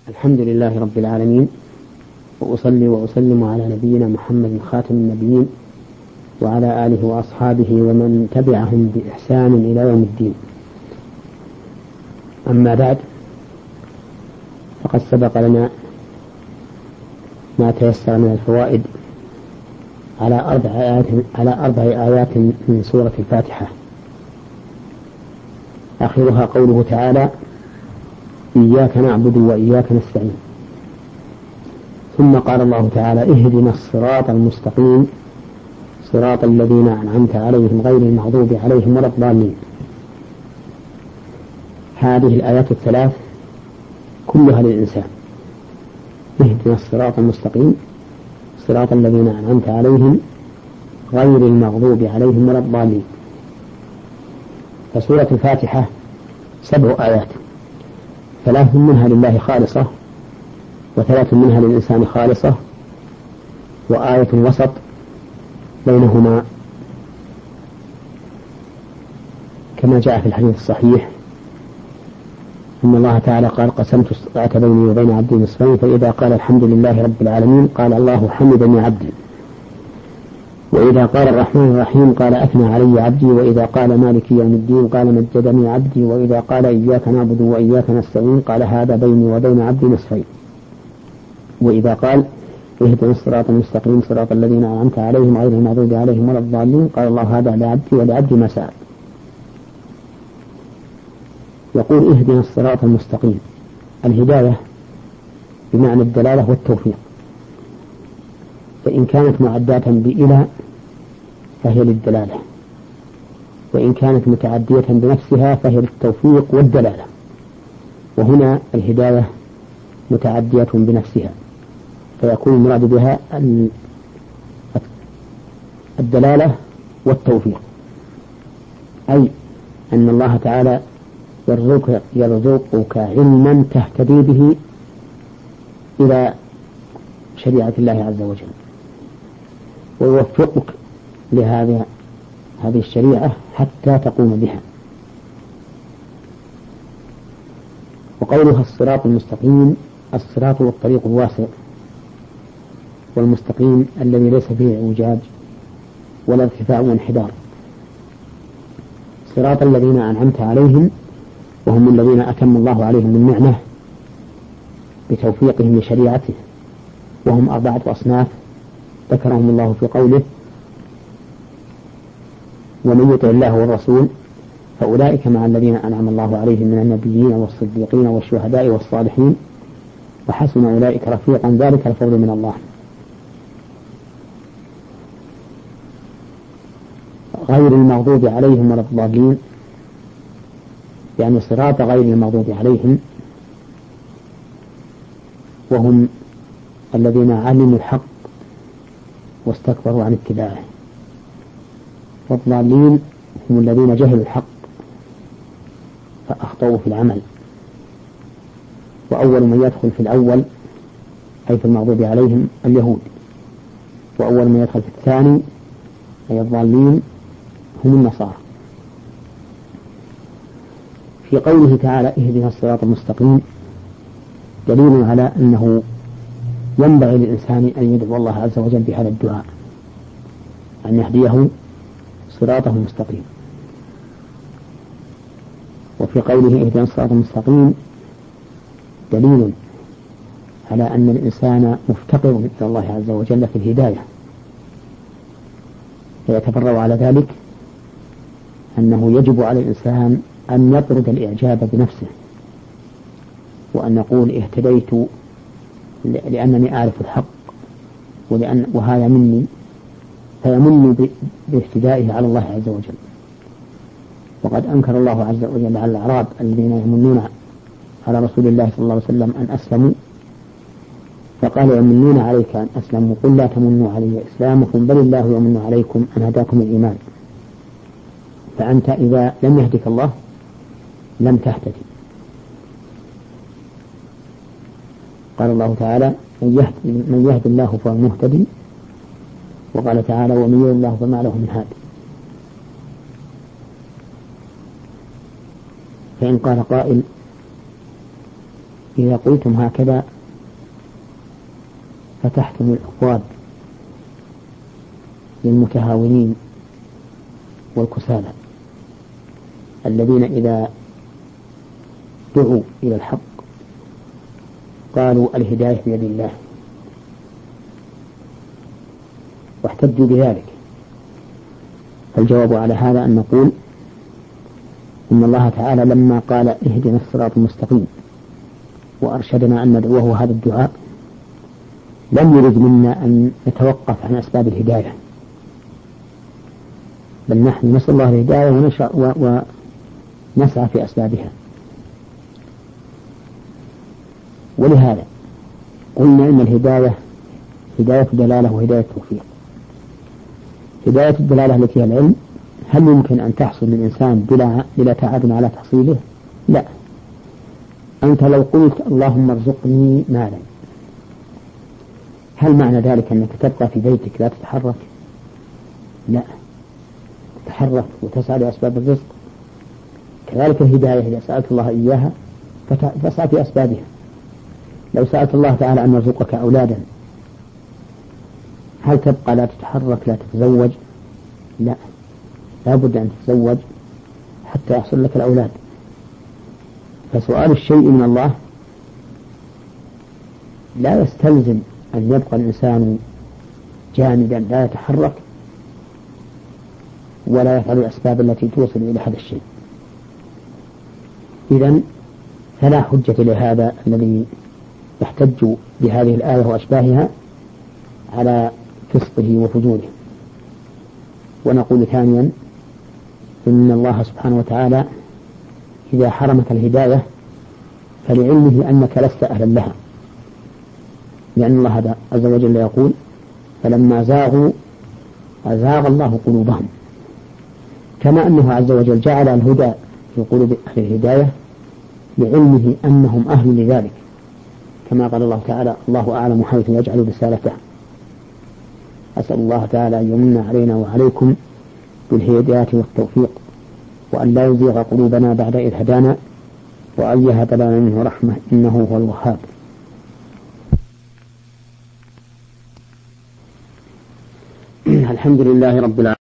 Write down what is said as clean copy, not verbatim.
الحمد لله رب العالمين، وأصلي وأسلم على نبينا محمد خاتم النبيين وعلى آله وأصحابه ومن تبعهم بإحسان إلى يوم الدين. أما بعد، فقد سبق لنا ما تيسر من الفوائد على أربع آيات من سورة الفاتحة، آخرها قوله تعالى: إياك نعبد وإياك نستعين. ثم قال الله تعالى: اهدنا الصراط المستقيم صراط الذين أنعمت عليهم غير المغضوب عليهم ولا الضالين. هذه الآيات الثلاث كلها للإنسان: اهدنا الصراط المستقيم صراط الذين أنعمت عليهم غير المغضوب عليهم ولا الضالين. فسورة الفاتحة 7 آيات، 3 منها لله خالصة، و3 منها للإنسان خالصة، وآية وسط بينهما، كما جاء في الحديث الصحيح إن الله تعالى قال: قسمت الصلاة بيني وبين عبدي نصفين، فإذا قال الحمد لله رب العالمين قال: الله حمدني عبدي. وإذا قال الرحمن الرحيم قال: أثنى علي عبدي. وإذا قال مالك يوم الدين قال: مجدني عبدي. وإذا قال إياك نعبد وإياك نستعين قال: هذا بيني وبين عبدي نصفين. وإذا قال: اهدنا الصراط المستقيم صراط الذين أنعمت عليهم غير المغضوب عليهم ولا الضالين قال: الله هذا لعبدي ولعبدي ما سأل. يقول: اهدنا الصراط المستقيم. الهداية بمعنى الدلالة والتوفيق، فإن كانت معداة بإلى فهي للدلالة، وإن كانت متعدية بنفسها فهي للتوفيق والدلالة. وهنا الهداية متعدية بنفسها، فيكون المراد بها الدلالة والتوفيق، أي أن الله تعالى يرزقك علما تهتدي به إلى شريعة الله عز وجل، ويوفقك لهذه الشريعة حتى تقوم بها. وقولها الصراط المستقيم: الصراط والطريق الواسع، والمستقيم الذي ليس فيه اعوجاج ولا ارتفاع وانحدار. صراط الذين أنعمت عليهم، وهم الذين أتم الله عليهم النعمة بتوفيقهم لشريعته، وهم 4 أصناف ذكرهم الله في قوله: ومن يطع الله والرسول فأولئك مع الذين أنعم الله عليهم من النبيين والصديقين والشهداء والصالحين وحسن أولئك رفيقا ذلك الفضل من الله. غير المغضوب عليهم ولا الضالين، يعني صراط غير المغضوب عليهم، وهم الذين علموا الحق واستكبروا عن اتباعه، والضالين هم الذين جهلوا الحق فأخطأوا في العمل. وأول من يدخل في الأول أي في المغضوب عليهم اليهود، وأول من يدخل في الثاني أي الضالين هم النصارى. في قوله تعالى: اهدنا الصراط المستقيم، دليل على أنه ينبغي للإنسان أن يدعو الله عز وجل بهذا الدعاء، أن يهديه صراطه المستقيم. وفي قوله اهدنا الصراط المستقيم دليل على أن الإنسان مفتقر إلى الله عز وجل في الهداية، فيتفرع على ذلك أنه يجب على الإنسان أن يطرد الإعجاب بنفسه، وأن يقول: اهتديت لأنني أعرف الحق وهذا مني، فيمن باهتدائه على الله عز وجل. وقد أنكر الله عز وجل على الأعراب الذين يمنون على رسول الله صلى الله عليه وسلم أن أسلموا، فقال: يمنون عليك أن أسلموا قل لا تمنوا علي إسلامكم بل الله يمن عليكم أن هداكم الإيمان. فأنت إذا لم يهدك الله لم تهتدي. قال الله تعالى: من يهد الله فهو المهتدي. وقال تعالى: ومن يضلل الله فما له من هاد. فإن قال قائل: إذا قلتم هكذا فتحتم الأبواب للمتهاونين والكسالى الذين إذا دعوا إلى الحق قالوا الهداية بيد الله واحتجوا بذلك. فالجواب على هذا أن نقول إن الله تعالى لما قال اهدنا الصراط المستقيم وأرشدنا أن ندعوه هذا الدعاء لم يرد منا أن نتوقف عن أسباب الهداية، بل نحن نسأل الله الهداية ونسعى في أسبابها. ولهذا قلنا إن الهداية هداية دلالة وهداية توفيق. هداية الدلالة التي هي العلم هل يمكن أن تحصل للإنسان بلا تعب على تحصيله؟ لا. أنت لو قلت اللهم ارزقني مالا، هل معنى ذلك أنك تبقى في بيتك لا تتحرك؟ لا، تتحرك وتسعى لأسباب الرزق. كذلك الهداية إذا سألت الله إياها فاسعى في أسبابها. لو سألت الله تعالى أن يرزقك أولادا هل تبقى لا تتحرك لا تتزوج؟ لا، لا بد أن تتزوج حتى يحصل لك الأولاد. فسؤال الشيء من الله لا يستلزم أن يبقى الإنسان جامدا لا يتحرك ولا يفعل الأسباب التي توصل إلى هذا الشيء. إذن فلا حجة لهذا الذي يحتج بهذه الآية وأشباهها على فسقه وفجوره. ونقول ثانيا إن الله سبحانه وتعالى إذا حرمك الهداية فلعلمه أنك لست أهلا لها، لأن الله عز وجل يقول فلما زاغوا أزاغ الله قلوبهم، كما أنه عز وجل جعل الهدى في قلوب أهل الهداية لعلمه أنهم أهل لذلك، كما قال الله تعالى الله أعلم حيث يجعل رسالته. أسأل الله تعالى أن يمن علينا وعليكم بالهداية والتوفيق، وأن لا يزيغ قلوبنا بعد إذ هدانا، وأن يهب لنا منه رحمة إنه هو الوهاب. الحمد لله رب العالمين.